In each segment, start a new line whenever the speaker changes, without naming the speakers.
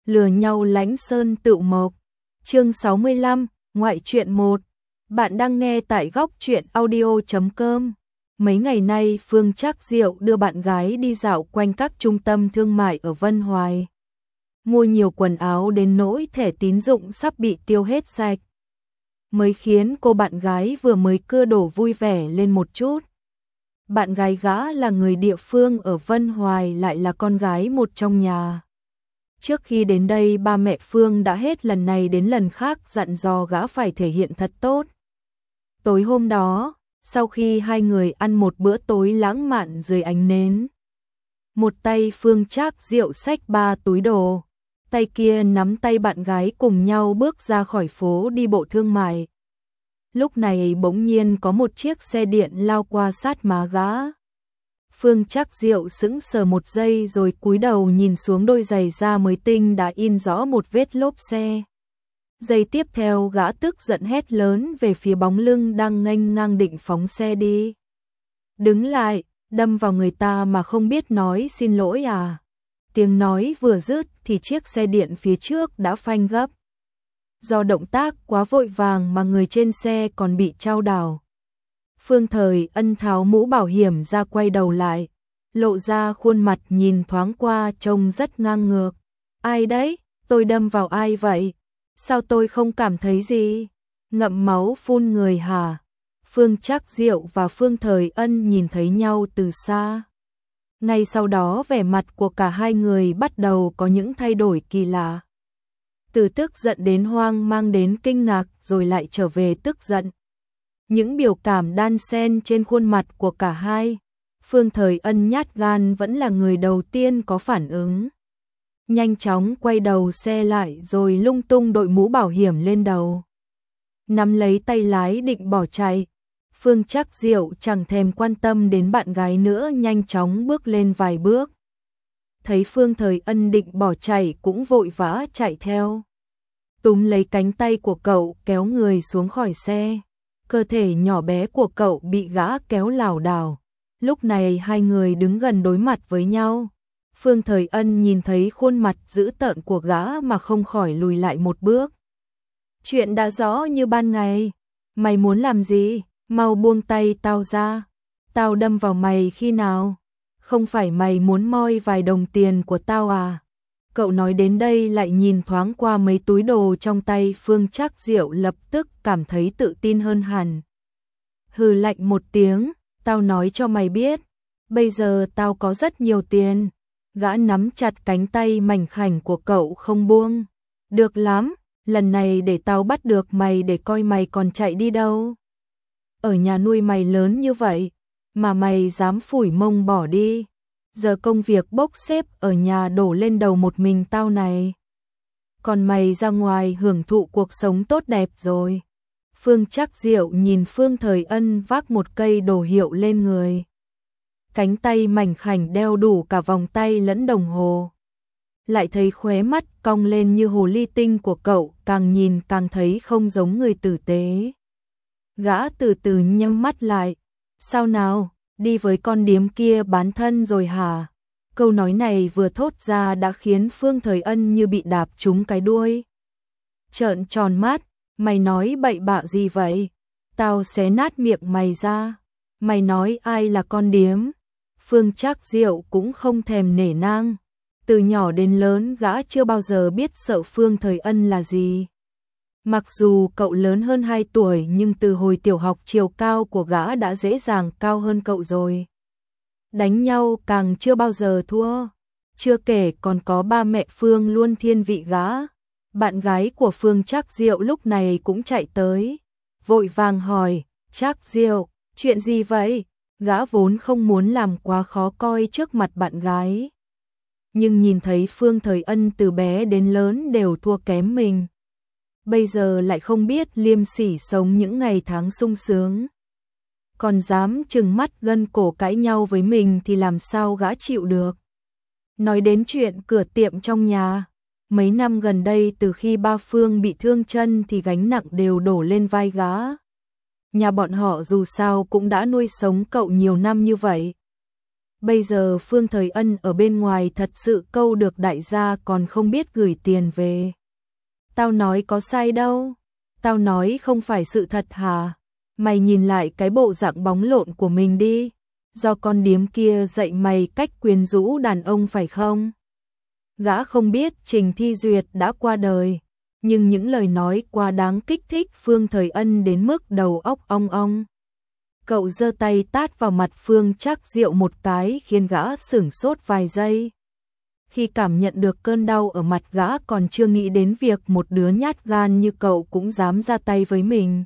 lừa nhau Lãnh Sơn Tựu Mộc. Chương 65, ngoại truyện 1. Bạn đang nghe tại góc truyện audio.com. Mấy ngày nay Phương Trác Diệu đưa bạn gái đi dạo quanh các trung tâm thương mại ở Vân Hoài. Mua nhiều quần áo đến nỗi thẻ tín dụng sắp bị tiêu hết sạch. Mới khiến cô bạn gái vừa mới cưa đổ vui vẻ lên một chút. Bạn gái gã là người địa phương ở Vân Hoài, lại là con gái một trong nhà. Trước khi đến đây ba mẹ Phương đã hết lần này đến lần khác dặn dò gã phải thể hiện thật tốt. Tối hôm đó, sau khi hai người ăn một bữa tối lãng mạn dưới ánh nến, một tay Phương Trác Diệu xách 3 túi đồ, tay kia nắm tay bạn gái cùng nhau bước ra khỏi phố đi bộ thương mại. Lúc này bỗng nhiên có một chiếc xe điện lao qua sát má gã. Phương Trác Diệu sững sờ một giây rồi cúi đầu nhìn xuống đôi giày da mới tinh đã in rõ một vết lốp xe. Giây tiếp theo gã tức giận hét lớn về phía bóng lưng đang nghênh ngang định phóng xe đi. Đứng lại, đâm vào người ta mà không biết nói xin lỗi à? Tiếng nói vừa dứt thì chiếc xe điện phía trước đã phanh gấp. Do động tác quá vội vàng mà người trên xe còn bị chao đảo. Phương Thời Ân tháo mũ bảo hiểm ra, quay đầu lại, lộ ra khuôn mặt nhìn thoáng qua trông rất ngang ngược. Ai đấy? Tôi đâm vào ai vậy? Sao tôi không cảm thấy gì? Ngậm máu phun người hả? Phương Trác Diệu và Phương Thời Ân nhìn thấy nhau từ xa. Ngay sau đó vẻ mặt của cả hai người bắt đầu có những thay đổi kỳ lạ. Từ tức giận đến hoang mang đến kinh ngạc rồi lại trở về tức giận. Những biểu cảm đan xen trên khuôn mặt của cả hai. Phương Thời Ân nhát gan vẫn là người đầu tiên có phản ứng. Nhanh chóng quay đầu xe lại rồi lung tung đội mũ bảo hiểm lên đầu. Nắm lấy tay lái định bỏ chạy. Phương Trác Diệu chẳng thèm quan tâm đến bạn gái nữa, nhanh chóng bước lên vài bước. Thấy Phương Thời Ân định bỏ chạy cũng vội vã chạy theo. Túm lấy cánh tay của cậu kéo người xuống khỏi xe. Cơ thể nhỏ bé của cậu bị gã kéo lảo đảo. Lúc này hai người đứng gần đối mặt với nhau. Phương Thời Ân nhìn thấy khuôn mặt dữ tợn của gã mà không khỏi lùi lại một bước. Chuyện đã rõ như ban ngày. Mày muốn làm gì? Mau buông tay tao ra. Tao đâm vào mày khi nào? Không phải mày muốn moi vài đồng tiền của tao à? Cậu nói đến đây lại nhìn thoáng qua mấy túi đồ trong tay Phương Trác Diệu, lập tức cảm thấy tự tin hơn hẳn. Hừ lạnh một tiếng, tao nói cho mày biết, bây giờ tao có rất nhiều tiền. Gã nắm chặt cánh tay mảnh khảnh của cậu không buông. Được lắm, lần này để tao bắt được mày để coi mày còn chạy đi đâu. Ở nhà nuôi mày lớn như vậy, mà mày dám phủi mông bỏ đi. Giờ công việc bốc xếp ở nhà đổ lên đầu một mình tao này. Còn mày ra ngoài hưởng thụ cuộc sống tốt đẹp rồi. Phương Trác Diệu nhìn Phương Thời Ân vác một cây đồ hiệu lên người. Cánh tay mảnh khảnh đeo đủ cả vòng tay lẫn đồng hồ. Lại thấy khóe mắt cong lên như hồ ly tinh của cậu, càng nhìn càng thấy không giống người tử tế. Gã từ từ nhắm mắt lại. Sao nào? Đi với con điếm kia bán thân rồi hả? Câu nói này vừa thốt ra đã khiến Phương Thời Ân như bị đạp trúng cái đuôi. Trợn tròn mắt, mày nói bậy bạ gì vậy? Tao xé nát miệng mày ra. Mày nói ai là con điếm? Phương Trác Diệu cũng không thèm nể nang. Từ nhỏ đến lớn gã chưa bao giờ biết sợ Phương Thời Ân là gì. Mặc dù cậu lớn hơn 2 tuổi nhưng từ hồi tiểu học chiều cao của gã đã dễ dàng cao hơn cậu rồi. Đánh nhau càng chưa bao giờ thua. Chưa kể còn có ba mẹ Phương luôn thiên vị gã. Bạn gái của Phương Trác Diệu lúc này cũng chạy tới. Vội vàng hỏi, Trác Diệu, chuyện gì vậy? Gã vốn không muốn làm quá khó coi trước mặt bạn gái. Nhưng nhìn thấy Phương Thời Ân từ bé đến lớn đều thua kém mình. Bây giờ lại không biết liêm sỉ sống những ngày tháng sung sướng. Còn dám trừng mắt gân cổ cãi nhau với mình thì làm sao gã chịu được. Nói đến chuyện cửa tiệm trong nhà, mấy năm gần đây từ khi ba Phương bị thương chân thì gánh nặng đều đổ lên vai gã. Nhà bọn họ dù sao cũng đã nuôi sống cậu nhiều năm như vậy. Bây giờ Phương Thời Ân ở bên ngoài thật sự câu được đại gia còn không biết gửi tiền về. Tao nói có sai đâu. Tao nói không phải sự thật hả? Mày nhìn lại cái bộ dạng bóng lộn của mình đi. Do con điếm kia dạy mày cách quyến rũ đàn ông phải không? Gã không biết Trình Thi Duyệt đã qua đời, nhưng những lời nói quá đáng kích thích Phương Thời Ân đến mức đầu óc ong ong. Cậu giơ tay tát vào mặt Phương Trác Diệu một cái khiến gã sửng sốt vài giây. Khi cảm nhận được cơn đau ở mặt gã còn chưa nghĩ đến việc một đứa nhát gan như cậu cũng dám ra tay với mình.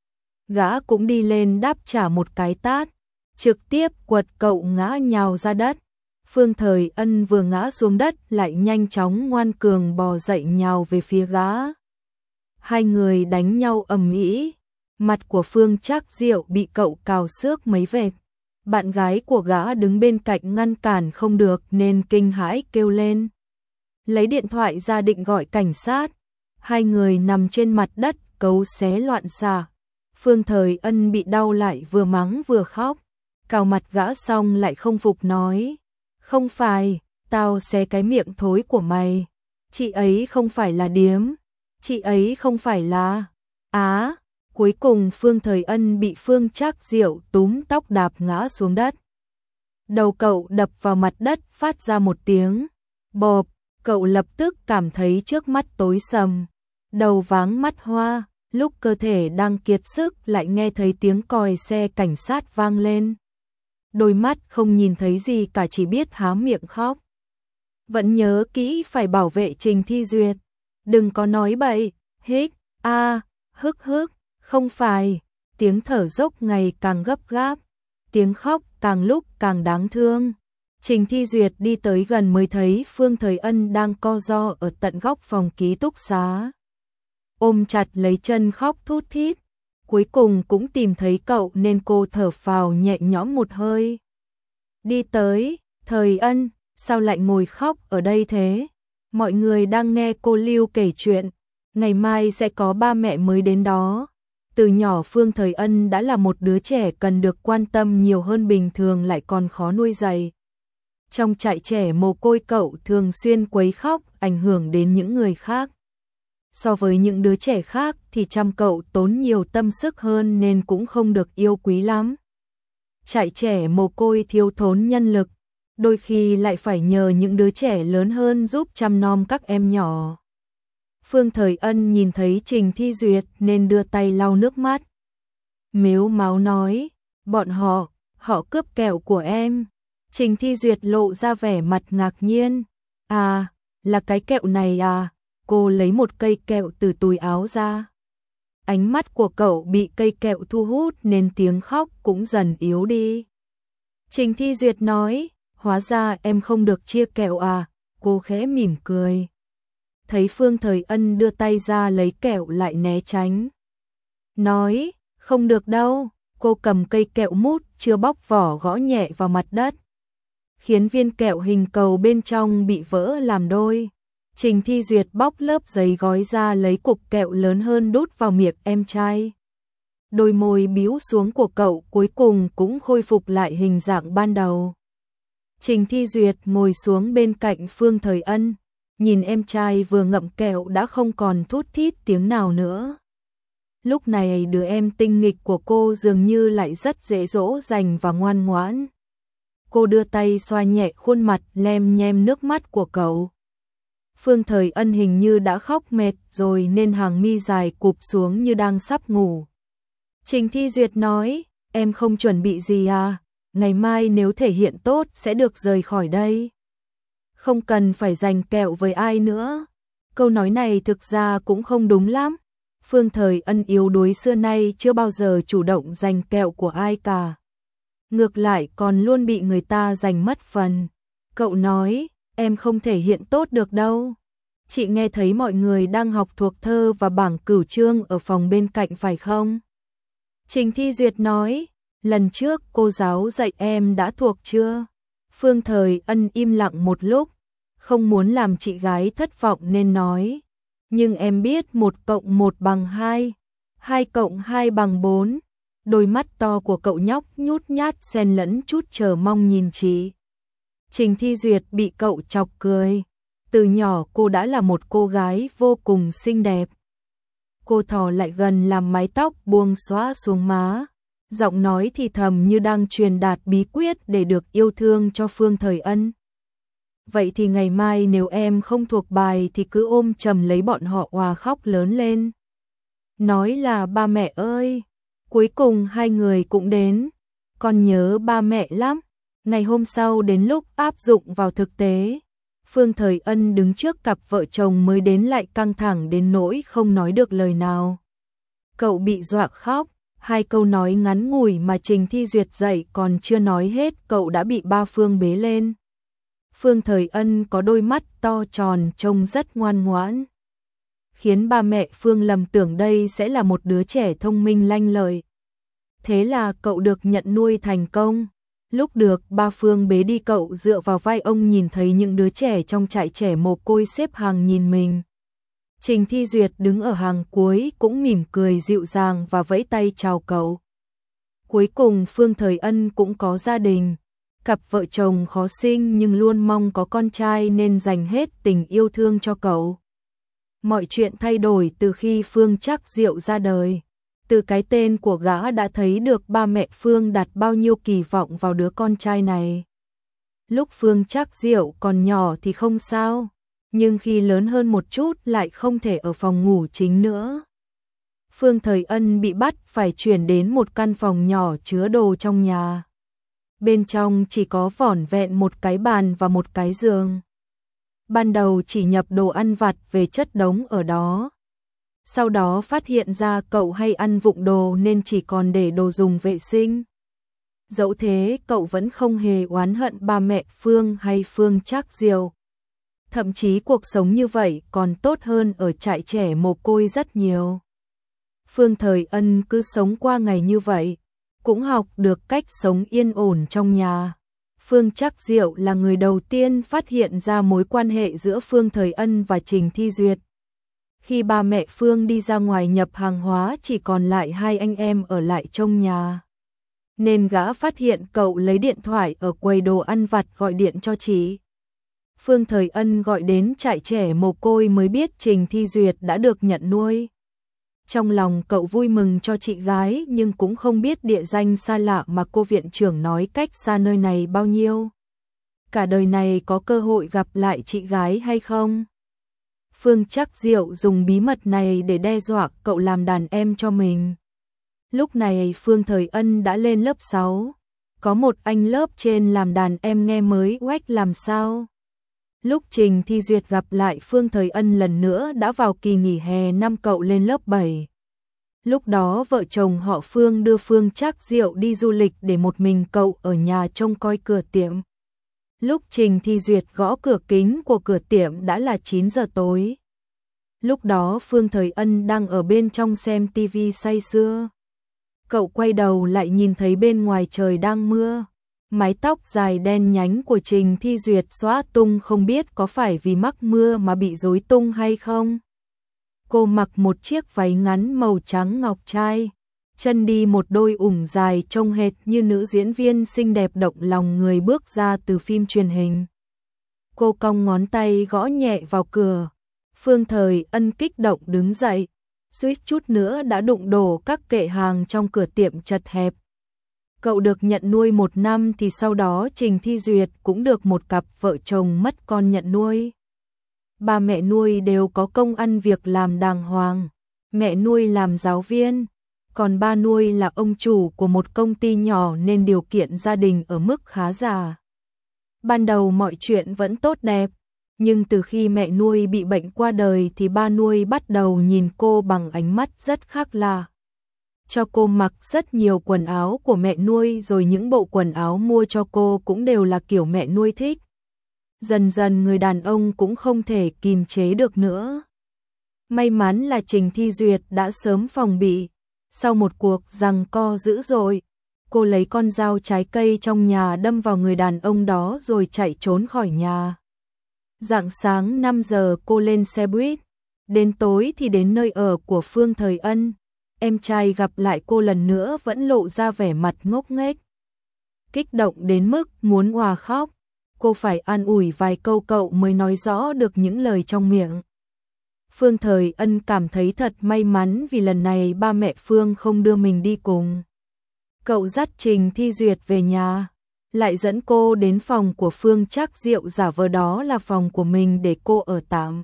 Gã cũng đi lên đáp trả một cái tát, trực tiếp quật cậu ngã nhào ra đất. Phương Thời Ân vừa ngã xuống đất lại nhanh chóng ngoan cường bò dậy nhào về phía gã. Hai người đánh nhau ầm ĩ, mặt của Phương Trác Diệu bị cậu cào xước mấy vệt. Bạn gái của gã đứng bên cạnh ngăn cản không được nên kinh hãi kêu lên. Lấy điện thoại ra định gọi cảnh sát. Hai người nằm trên mặt đất cấu xé loạn xạ. Phương Thời Ân bị đau lại vừa mắng vừa khóc. Cào mặt gã xong lại không phục nói. Không phải, tao xé cái miệng thối của mày. Chị ấy không phải là điếm. Chị ấy không phải là... Cuối cùng Phương Thời Ân bị Phương Trác Diệu túm tóc đạp ngã xuống đất. Đầu cậu đập vào mặt đất phát ra một tiếng bộp, cậu lập tức cảm thấy trước mắt tối sầm, đầu váng mắt hoa, lúc cơ thể đang kiệt sức lại nghe thấy tiếng còi xe cảnh sát vang lên. Đôi mắt không nhìn thấy gì cả chỉ biết há miệng khóc. Vẫn nhớ kỹ phải bảo vệ Trình Thi Duyệt, đừng có nói bậy, hích, hức hức. Không phải, tiếng thở dốc ngày càng gấp gáp, tiếng khóc càng lúc càng đáng thương. Trình Thi Duyệt đi tới gần mới thấy Phương Thời Ân đang co ro ở tận góc phòng ký túc xá. Ôm chặt lấy chân khóc thút thít, cuối cùng cũng tìm thấy cậu nên cô thở phào nhẹ nhõm một hơi. Đi tới, Thời Ân, sao lại ngồi khóc ở đây thế? Mọi người đang nghe cô Lưu kể chuyện, ngày mai sẽ có ba mẹ mới đến đó. Từ nhỏ Phương Thời Ân đã là một đứa trẻ cần được quan tâm nhiều hơn bình thường lại còn khó nuôi dạy. Trong trại trẻ mồ côi cậu thường xuyên quấy khóc ảnh hưởng đến những người khác. So với những đứa trẻ khác thì chăm cậu tốn nhiều tâm sức hơn nên cũng không được yêu quý lắm. Trại trẻ mồ côi thiếu thốn nhân lực, đôi khi lại phải nhờ những đứa trẻ lớn hơn giúp chăm nom các em nhỏ. Phương Thời Ân nhìn thấy Trình Thi Duyệt nên đưa tay lau nước mắt. Mếu máo nói, bọn họ cướp kẹo của em. Trình Thi Duyệt lộ ra vẻ mặt ngạc nhiên. Là cái kẹo này à? Cô lấy một cây kẹo từ túi áo ra. Ánh mắt của cậu bị cây kẹo thu hút nên tiếng khóc cũng dần yếu đi. Trình Thi Duyệt nói, hóa ra em không được chia kẹo à? Cô khẽ mỉm cười. Thấy Phương Thời Ân đưa tay ra lấy kẹo lại né tránh. Nói, không được đâu, cô cầm cây kẹo mút chưa bóc vỏ gõ nhẹ vào mặt đất. Khiến viên kẹo hình cầu bên trong bị vỡ làm đôi. Trình Thi Duyệt bóc lớp giấy gói ra lấy cục kẹo lớn hơn đút vào miệng em trai. Đôi môi bĩu xuống của cậu cuối cùng cũng khôi phục lại hình dạng ban đầu. Trình Thi Duyệt ngồi xuống bên cạnh Phương Thời Ân. Nhìn em trai vừa ngậm kẹo đã không còn thút thít tiếng nào nữa. Lúc này đứa em tinh nghịch của cô dường như lại rất dễ dỗ dành và ngoan ngoãn. Cô đưa tay xoa nhẹ khuôn mặt lem nhem nước mắt của cậu. Phương Thời Ân hình như đã khóc mệt rồi nên hàng mi dài cụp xuống như đang sắp ngủ. Trình Thi Duyệt nói, em không chuẩn bị gì à? Ngày mai nếu thể hiện tốt sẽ được rời khỏi đây. Không cần phải giành kẹo với ai nữa. Câu nói này thực ra cũng không đúng lắm. Phương Thời Ân yếu đuối xưa nay chưa bao giờ chủ động giành kẹo của ai cả. Ngược lại còn luôn bị người ta giành mất phần. Cậu nói, em không thể hiện tốt được đâu. Chị nghe thấy mọi người đang học thuộc thơ và bảng cửu chương ở phòng bên cạnh phải không? Trình Thi Duyệt nói, lần trước cô giáo dạy em đã thuộc chưa? Phương Thời Ân im lặng một lúc, không muốn làm chị gái thất vọng nên nói. Nhưng em biết 1 + 1 = 2, 2 + 2 = 4. Đôi mắt to của cậu nhóc nhút nhát xen lẫn chút chờ mong nhìn chị. Trình Thi Duyệt bị cậu chọc cười. Từ nhỏ cô đã là một cô gái vô cùng xinh đẹp. Cô thò lại gần làm mái tóc buông xõa xuống má. Giọng nói thì thầm như đang truyền đạt bí quyết để được yêu thương cho Phương Thời Ân. Vậy thì ngày mai nếu em không thuộc bài thì cứ ôm chầm lấy bọn họ òa khóc lớn lên. Nói là ba mẹ ơi. Cuối cùng hai người cũng đến. Con nhớ ba mẹ lắm. Ngày hôm sau đến lúc áp dụng vào thực tế, Phương Thời Ân đứng trước cặp vợ chồng mới đến lại căng thẳng đến nỗi không nói được lời nào. Cậu bị dọa khóc, 2 câu nói ngắn ngủi mà Trình Thi Duyệt dạy còn chưa nói hết cậu đã bị ba Phương bế lên. Phương Thời Ân có đôi mắt to tròn trông rất ngoan ngoãn, khiến ba mẹ Phương lầm tưởng đây sẽ là một đứa trẻ thông minh lanh lợi. Thế là cậu được nhận nuôi thành công. Lúc được ba Phương bế đi cậu dựa vào vai ông nhìn thấy những đứa trẻ trong trại trẻ mồ côi xếp hàng nhìn mình. Trình Thi Duyệt đứng ở hàng cuối cũng mỉm cười dịu dàng và vẫy tay chào cậu. Cuối cùng Phương Thời Ân cũng có gia đình. Cặp vợ chồng khó sinh nhưng luôn mong có con trai nên dành hết tình yêu thương cho cậu. Mọi chuyện thay đổi từ khi Phương Trác Diệu ra đời. Từ cái tên của gã đã thấy được ba mẹ Phương đặt bao nhiêu kỳ vọng vào đứa con trai này. Lúc Phương Trác Diệu còn nhỏ thì không sao, nhưng khi lớn hơn một chút lại không thể ở phòng ngủ chính nữa. Phương Thời Ân bị bắt phải chuyển đến một căn phòng nhỏ chứa đồ trong nhà. Bên trong chỉ có vỏn vẹn một cái bàn và một cái giường. Ban đầu chỉ nhập đồ ăn vặt về chất đống ở đó. Sau đó phát hiện ra cậu hay ăn vụng đồ nên chỉ còn để đồ dùng vệ sinh. Dẫu thế cậu vẫn không hề oán hận ba mẹ Phương hay Phương Trác Diệu. Thậm chí cuộc sống như vậy còn tốt hơn ở trại trẻ mồ côi rất nhiều. Phương Thời Ân cứ sống qua ngày như vậy, cũng học được cách sống yên ổn trong nhà. Phương Trác Diệu là người đầu tiên phát hiện ra mối quan hệ giữa Phương Thời Ân và Trình Thi Duyệt. Khi ba mẹ Phương đi ra ngoài nhập hàng hóa chỉ còn lại 2 anh em ở lại trong nhà. Nên gã phát hiện cậu lấy điện thoại ở quầy đồ ăn vặt gọi điện cho chị. Phương Thời Ân gọi đến trại trẻ mồ côi mới biết Trình Thi Duyệt đã được nhận nuôi. Trong lòng cậu vui mừng cho chị gái nhưng cũng không biết địa danh xa lạ mà cô viện trưởng nói cách xa nơi này bao nhiêu. Cả đời này có cơ hội gặp lại chị gái hay không? Phương Trác Diệu dùng bí mật này để đe dọa cậu làm đàn em cho mình. Lúc này Phương Thời Ân đã lên lớp 6. Có một anh lớp trên làm đàn em nghe mới oách làm sao. Lúc Trình Thi Duyệt gặp lại Phương Thời Ân lần nữa đã vào kỳ nghỉ hè năm cậu lên lớp 7. Lúc đó vợ chồng họ Phương đưa Phương Trác Diệu đi du lịch để một mình cậu ở nhà trông coi cửa tiệm. Lúc Trình Thi Duyệt gõ cửa kính của cửa tiệm đã là 9 giờ tối. Lúc đó Phương Thời Ân đang ở bên trong xem tivi say sưa. Cậu quay đầu lại nhìn thấy bên ngoài trời đang mưa. Mái tóc dài đen nhánh của Trình Thi Duyệt xõa tung không biết có phải vì mắc mưa mà bị rối tung hay không. Cô mặc một chiếc váy ngắn màu trắng ngọc trai, chân đi một đôi ủng dài trông hệt như nữ diễn viên xinh đẹp động lòng người bước ra từ phim truyền hình. Cô cong ngón tay gõ nhẹ vào cửa. Phương Thời Ân kích động đứng dậy, suýt chút nữa đã đụng đổ các kệ hàng trong cửa tiệm chật hẹp. Cậu được nhận nuôi 1 năm thì sau đó Trình Thi Duyệt cũng được một cặp vợ chồng mất con nhận nuôi. Ba mẹ nuôi đều có công ăn việc làm đàng hoàng. Mẹ nuôi làm giáo viên, còn ba nuôi là ông chủ của một công ty nhỏ nên điều kiện gia đình ở mức khá giả. Ban đầu mọi chuyện vẫn tốt đẹp, nhưng từ khi mẹ nuôi bị bệnh qua đời thì ba nuôi bắt đầu nhìn cô bằng ánh mắt rất khác lạ. Cho cô mặc rất nhiều quần áo của mẹ nuôi rồi những bộ quần áo mua cho cô cũng đều là kiểu mẹ nuôi thích. Dần dần người đàn ông cũng không thể kìm chế được nữa. May mắn là Trình Thi Duyệt đã sớm phòng bị. Sau một cuộc giằng co dữ dội, cô lấy con dao trái cây trong nhà đâm vào người đàn ông đó rồi chạy trốn khỏi nhà. Rạng sáng 5 giờ cô lên xe buýt, đến tối thì đến nơi ở của Phương Thời Ân. Em trai gặp lại cô lần nữa vẫn lộ ra vẻ mặt ngốc nghếch, kích động đến mức muốn òa khóc. cô phải an ủi vài câu cậu mới nói rõ được những lời trong miệng. Phương Thời Ân cảm thấy thật may mắn vì lần này ba mẹ Phương không đưa mình đi cùng. Cậu dắt Trình Thi Duyệt về nhà, lại dẫn cô đến phòng của Phương Trác Diệu giả vờ đó là phòng của mình để cô ở tạm.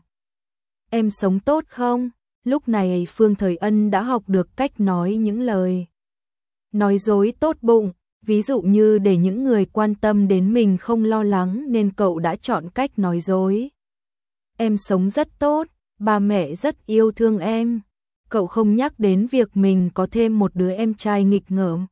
Em sống tốt không? Lúc này Phương Thời Ân đã học được cách nói những lời nói dối tốt bụng, ví dụ như để những người quan tâm đến mình không lo lắng nên cậu đã chọn cách nói dối. Em sống rất tốt, ba mẹ rất yêu thương em. Cậu không nhắc đến việc mình có thêm một đứa em trai nghịch ngợm.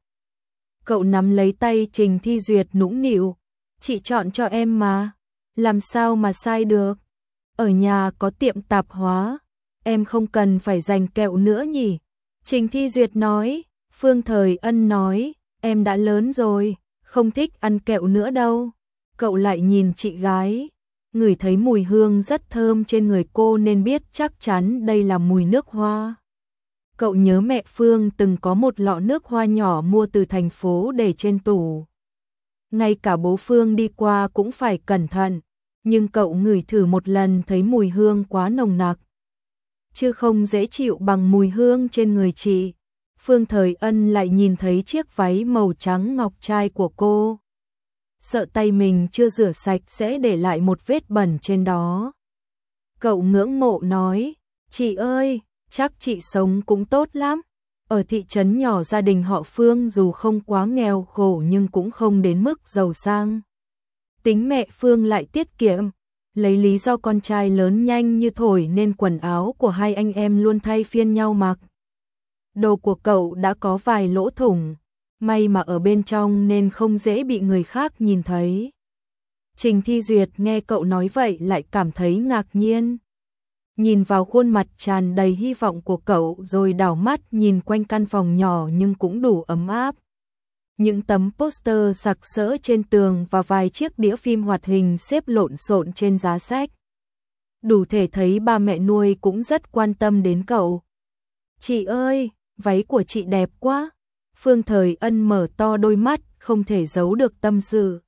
Cậu nắm lấy tay Trình Thi Duyệt nũng nịu, chị chọn cho em mà, làm sao mà sai được. Ở nhà có tiệm tạp hóa, em không cần phải giành kẹo nữa nhỉ? Trình Thi Duyệt nói. Phương Thời Ân nói, em đã lớn rồi, không thích ăn kẹo nữa đâu. Cậu lại nhìn chị gái, ngửi thấy mùi hương rất thơm trên người cô nên biết chắc chắn đây là mùi nước hoa. Cậu nhớ mẹ Phương từng có một lọ nước hoa nhỏ mua từ thành phố để trên tủ. Ngay cả bố Phương đi qua cũng phải cẩn thận, nhưng cậu ngửi thử một lần thấy mùi hương quá nồng nặc, chứ không dễ chịu bằng mùi hương trên người chị. Phương Thời Ân lại nhìn thấy chiếc váy màu trắng ngọc trai của cô. Sợ tay mình chưa rửa sạch sẽ để lại một vết bẩn trên đó. Cậu ngưỡng mộ nói, chị ơi, chắc chị sống cũng tốt lắm. Ở thị trấn nhỏ gia đình họ Phương dù không quá nghèo khổ nhưng cũng không đến mức giàu sang. Tính mẹ Phương lại tiết kiệm, lấy lý do con trai lớn nhanh như thổi nên quần áo của hai anh em luôn thay phiên nhau mặc. Đồ của cậu đã có vài lỗ thủng, may mà ở bên trong nên không dễ bị người khác nhìn thấy. Trình Thi Duyệt nghe cậu nói vậy lại cảm thấy ngạc nhiên. Nhìn vào khuôn mặt tràn đầy hy vọng của cậu rồi đảo mắt nhìn quanh căn phòng nhỏ nhưng cũng đủ ấm áp. Những tấm poster sặc sỡ trên tường và vài chiếc đĩa phim hoạt hình xếp lộn xộn trên giá sách. Đủ thể thấy ba mẹ nuôi cũng rất quan tâm đến cậu. Chị ơi, váy của chị đẹp quá. Phương Thời Ân mở to đôi mắt, không thể giấu được tâm sự.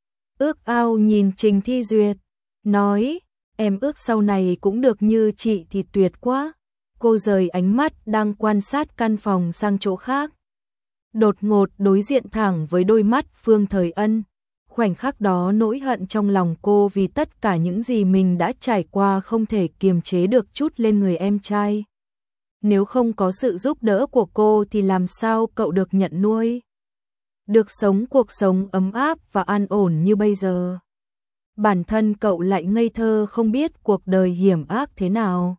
Ước ao nhìn Trình Thi Duyệt, nói, em ước sau này cũng được như chị thì tuyệt quá. Cô rời ánh mắt đang quan sát căn phòng sang chỗ khác. Đột ngột đối diện thẳng với đôi mắt Phương Thời Ân. Khoảnh khắc đó nỗi hận trong lòng cô vì tất cả những gì mình đã trải qua không thể kiềm chế được trút lên người em trai. Nếu không có sự giúp đỡ của cô thì làm sao cậu được nhận nuôi, được sống cuộc sống ấm áp và an ổn như bây giờ. Bản thân cậu lại ngây thơ không biết cuộc đời hiểm ác thế nào.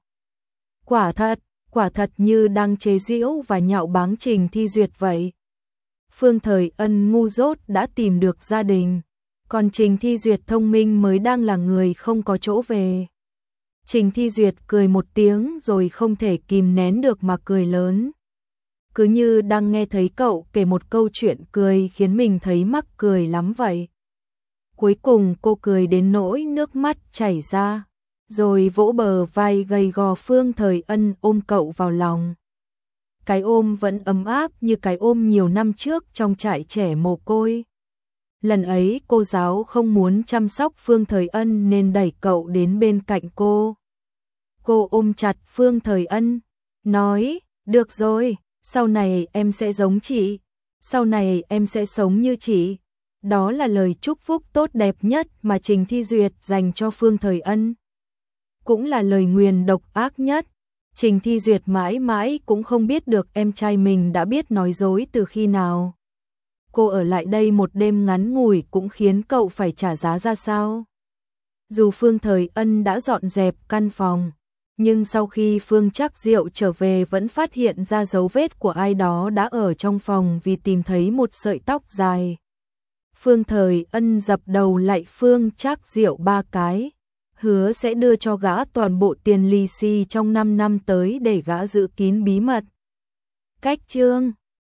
Quả thật như đang chế giễu và nhạo báng Trình Thi Duyệt vậy. Phương Thời Ân ngu dốt đã tìm được gia đình, còn Trình Thi Duyệt thông minh mới đang là người không có chỗ về. Trình Thi Duyệt cười một tiếng rồi không thể kìm nén được mà cười lớn. Cứ như đang nghe thấy cậu kể một câu chuyện cười khiến mình thấy mắc cười lắm vậy. Cuối cùng cô cười đến nỗi nước mắt chảy ra, rồi vỗ bờ vai gầy gò Phương Thời Ân ôm cậu vào lòng. Cái ôm vẫn ấm áp như cái ôm nhiều năm trước trong trại trẻ mồ côi. Lần ấy cô giáo không muốn chăm sóc Phương Thời Ân nên đẩy cậu đến bên cạnh cô. Cô ôm chặt Phương Thời Ân, nói, được rồi, sau này em sẽ giống chị, sau này em sẽ sống như chị. Đó là lời chúc phúc tốt đẹp nhất mà Trình Thi Duyệt dành cho Phương Thời Ân. Cũng là lời nguyền độc ác nhất. Trình Thi Duyệt mãi mãi cũng không biết được em trai mình đã biết nói dối từ khi nào. Cô ở lại đây một đêm ngắn ngủi cũng khiến cậu phải trả giá ra sao. Dù Phương Thời Ân đã dọn dẹp căn phòng, nhưng sau khi Phương Trác Diệu trở về vẫn phát hiện ra dấu vết của ai đó đã ở trong phòng vì tìm thấy một sợi tóc dài. Phương Thời Ân dập đầu lạy Phương Trác Diệu 3 cái, hứa sẽ đưa cho gã toàn bộ tiền lì xì trong 5 năm tới để gã giữ kín bí mật. Cách chương